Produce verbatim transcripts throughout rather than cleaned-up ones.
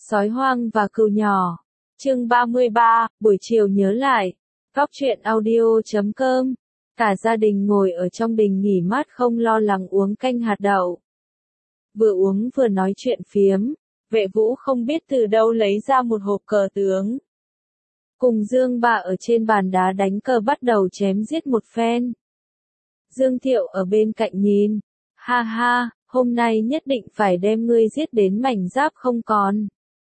Sói hoang và cừu nhỏ. Chương ba mươi ba, buổi chiều nhớ lại. Góc truyện audio chấm com. Cả gia đình ngồi ở trong đình nghỉ mát không lo lắng uống canh hạt đậu. Vừa uống vừa nói chuyện phiếm, Vệ Vũ không biết từ đâu lấy ra một hộp cờ tướng. Cùng Dương Bạ ở trên bàn đá đánh cờ bắt đầu chém giết một phen. Dương Thiệu ở bên cạnh nhìn, ha ha, hôm nay nhất định phải đem ngươi giết đến mảnh giáp không còn.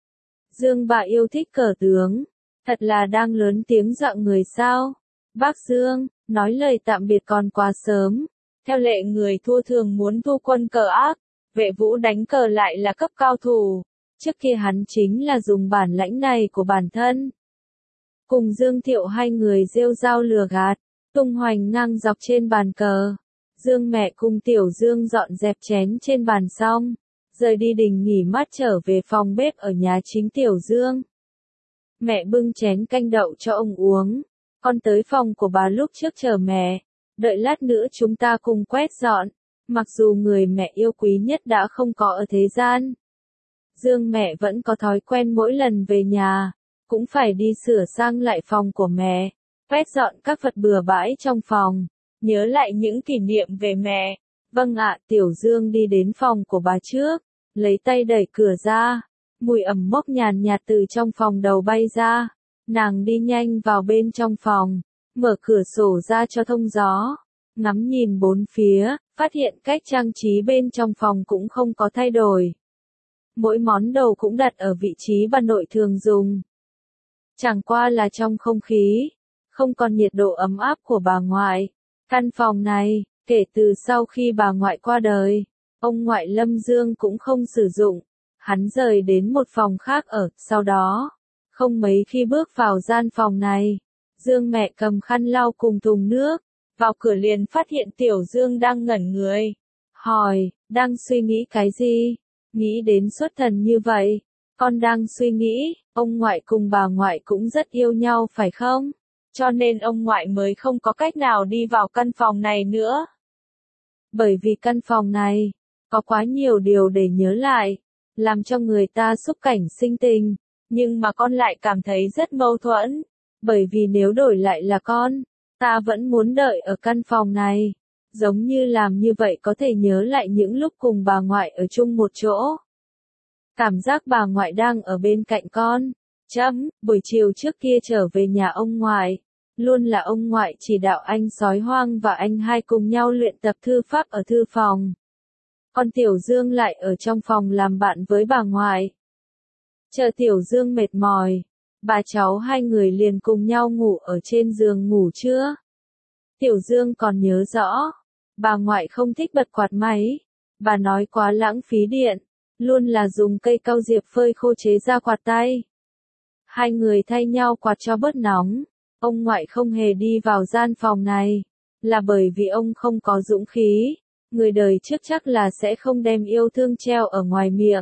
Dương Bạ yêu thích cờ tướng, thật là đang lớn tiếng dọa người sao. Bác Dương, nói lời tạm biệt còn quá sớm. Theo lệ người thua thường muốn thu quân cờ ác, Vệ Vũ đánh cờ lại là cấp cao thủ. Trước kia hắn chính là dùng bản lãnh này của bản thân. Cùng Dương Thiệu hai người rêu rao lừa gạt, tung hoành ngang dọc trên bàn cờ. Dương mẹ cùng Tiểu Dương dọn dẹp chén trên bàn xong, rời đi đình nghỉ mát trở về phòng bếp ở nhà chính Tiểu Dương. Mẹ bưng chén canh đậu cho ông uống, con tới phòng của bà lúc trước chờ mẹ, đợi lát nữa chúng ta cùng quét dọn, mặc dù người mẹ yêu quý nhất đã không có ở thế gian. Dương mẹ vẫn có thói quen mỗi lần về nhà, cũng phải đi sửa sang lại phòng của mẹ, quét dọn các vật bừa bãi trong phòng, nhớ lại những kỷ niệm về mẹ. Vâng ạ, Tiểu Dương đi đến phòng của bà trước, lấy tay đẩy cửa ra, mùi ẩm mốc nhàn nhạt từ trong phòng đầu bay ra, nàng đi nhanh vào bên trong phòng, mở cửa sổ ra cho thông gió, ngắm nhìn bốn phía, phát hiện cách trang trí bên trong phòng cũng không có thay đổi. Mỗi món đồ cũng đặt ở vị trí bà nội thường dùng. Chẳng qua là trong không khí, không còn nhiệt độ ấm áp của bà ngoại. Căn phòng này, kể từ sau khi bà ngoại qua đời, ông ngoại Lâm Dương cũng không sử dụng. Hắn rời đến một phòng khác ở, sau đó, không mấy khi bước vào gian phòng này, Dương mẹ cầm khăn lau cùng thùng nước, vào cửa liền phát hiện Tiểu Dương đang ngẩn người. Hỏi, đang suy nghĩ cái gì? Nghĩ đến xuất thần như vậy, con đang suy nghĩ, ông ngoại cùng bà ngoại cũng rất yêu nhau phải không? Cho nên ông ngoại mới không có cách nào đi vào căn phòng này nữa. Bởi vì căn phòng này, có quá nhiều điều để nhớ lại, làm cho người ta xúc cảnh sinh tình, nhưng mà con lại cảm thấy rất mâu thuẫn, bởi vì nếu đổi lại là con, ta vẫn muốn đợi ở căn phòng này, giống như làm như vậy có thể nhớ lại những lúc cùng bà ngoại ở chung một chỗ. Cảm giác bà ngoại đang ở bên cạnh con. Chấm, buổi chiều trước kia trở về nhà ông ngoại, luôn là ông ngoại chỉ đạo anh Sói Hoang và anh hai cùng nhau luyện tập thư pháp ở thư phòng. Còn Tiểu Dương lại ở trong phòng làm bạn với bà ngoại. Chờ Tiểu Dương mệt mỏi, bà cháu hai người liền cùng nhau ngủ ở trên giường ngủ trưa. Tiểu Dương còn nhớ rõ, bà ngoại không thích bật quạt máy, bà nói quá lãng phí điện, luôn là dùng cây cau diệp phơi khô chế ra quạt tay. Hai người thay nhau quạt cho bớt nóng. Ông ngoại không hề đi vào gian phòng này, là bởi vì ông không có dũng khí. Người đời trước chắc là sẽ không đem yêu thương treo ở ngoài miệng.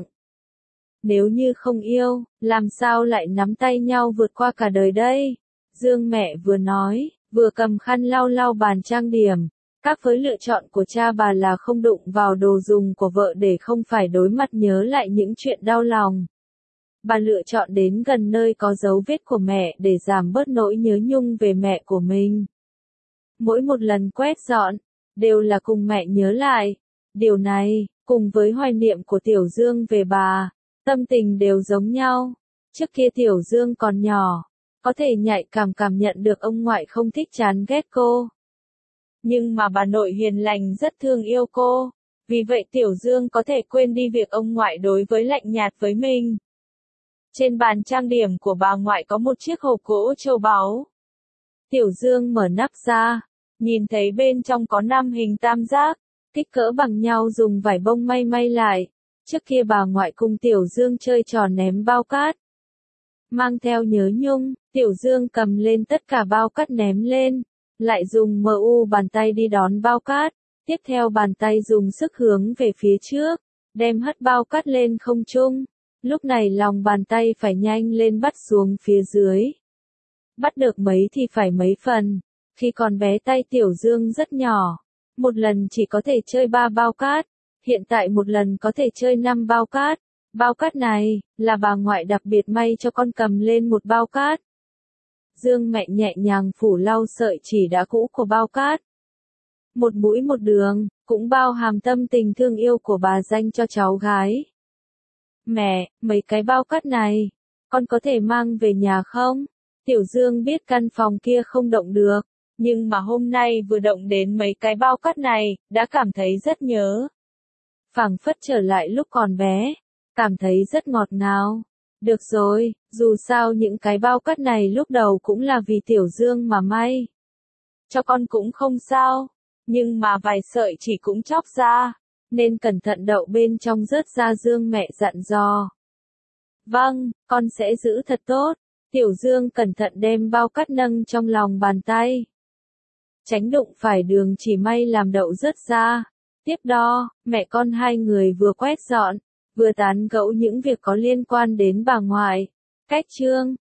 Nếu như không yêu, làm sao lại nắm tay nhau vượt qua cả đời đây? Dương mẹ vừa nói, vừa cầm khăn lau lau bàn trang điểm. Các với lựa chọn của cha bà là không đụng vào đồ dùng của vợ để không phải đối mặt nhớ lại những chuyện đau lòng. Bà lựa chọn đến gần nơi có dấu vết của mẹ để giảm bớt nỗi nhớ nhung về mẹ của mình. Mỗi một lần quét dọn, đều là cùng mẹ nhớ lại. Điều này, cùng với hoài niệm của Tiểu Dương về bà, tâm tình đều giống nhau. Trước kia Tiểu Dương còn nhỏ, có thể nhạy cảm cảm nhận được ông ngoại không thích chán ghét cô. Nhưng mà bà nội hiền lành rất thương yêu cô, vì vậy Tiểu Dương có thể quên đi việc ông ngoại đối với lạnh nhạt với mình. Trên bàn trang điểm của bà ngoại có một chiếc hộp gỗ châu báu. Tiểu Dương mở nắp ra, nhìn thấy bên trong có năm hình tam giác, kích cỡ bằng nhau dùng vải bông may may lại. Trước kia bà ngoại cùng Tiểu Dương chơi trò ném bao cát. Mang theo nhớ nhung, Tiểu Dương cầm lên tất cả bao cát ném lên, lại dùng mờ u bàn tay đi đón bao cát, tiếp theo bàn tay dùng sức hướng về phía trước, đem hất bao cát lên không trung. Lúc này lòng bàn tay phải nhanh lên bắt xuống phía dưới. Bắt được mấy thì phải mấy phần. Khi còn bé tay Tiểu Dương rất nhỏ, một lần chỉ có thể chơi ba bao cát, hiện tại một lần có thể chơi năm bao cát. Bao cát này, là bà ngoại đặc biệt may cho con, cầm lên một bao cát. Dương mẹ nhẹ nhàng phủ lau sợi chỉ đã cũ của bao cát. Một mũi một đường, cũng bao hàm tâm tình thương yêu của bà dành cho cháu gái. Mẹ, mấy cái bao cát này, con có thể mang về nhà không? Tiểu Dương biết căn phòng kia không động được, nhưng mà hôm nay vừa động đến mấy cái bao cát này, đã cảm thấy rất nhớ. Phảng phất trở lại lúc còn bé, cảm thấy rất ngọt ngào. Được rồi, dù sao những cái bao cát này lúc đầu cũng là vì Tiểu Dương mà may. Cho con cũng không sao, nhưng mà vài sợi chỉ cũng chóc ra, nên cẩn thận đậu bên trong rớt ra. Dương mẹ dặn dò. Vâng, con sẽ giữ thật tốt. Tiểu Dương cẩn thận đem bao cát nâng trong lòng bàn tay. Tránh đụng phải đường chỉ may làm đậu rớt ra. Tiếp đó, mẹ con hai người vừa quét dọn, vừa tán gẫu những việc có liên quan đến bà ngoại. Cách chương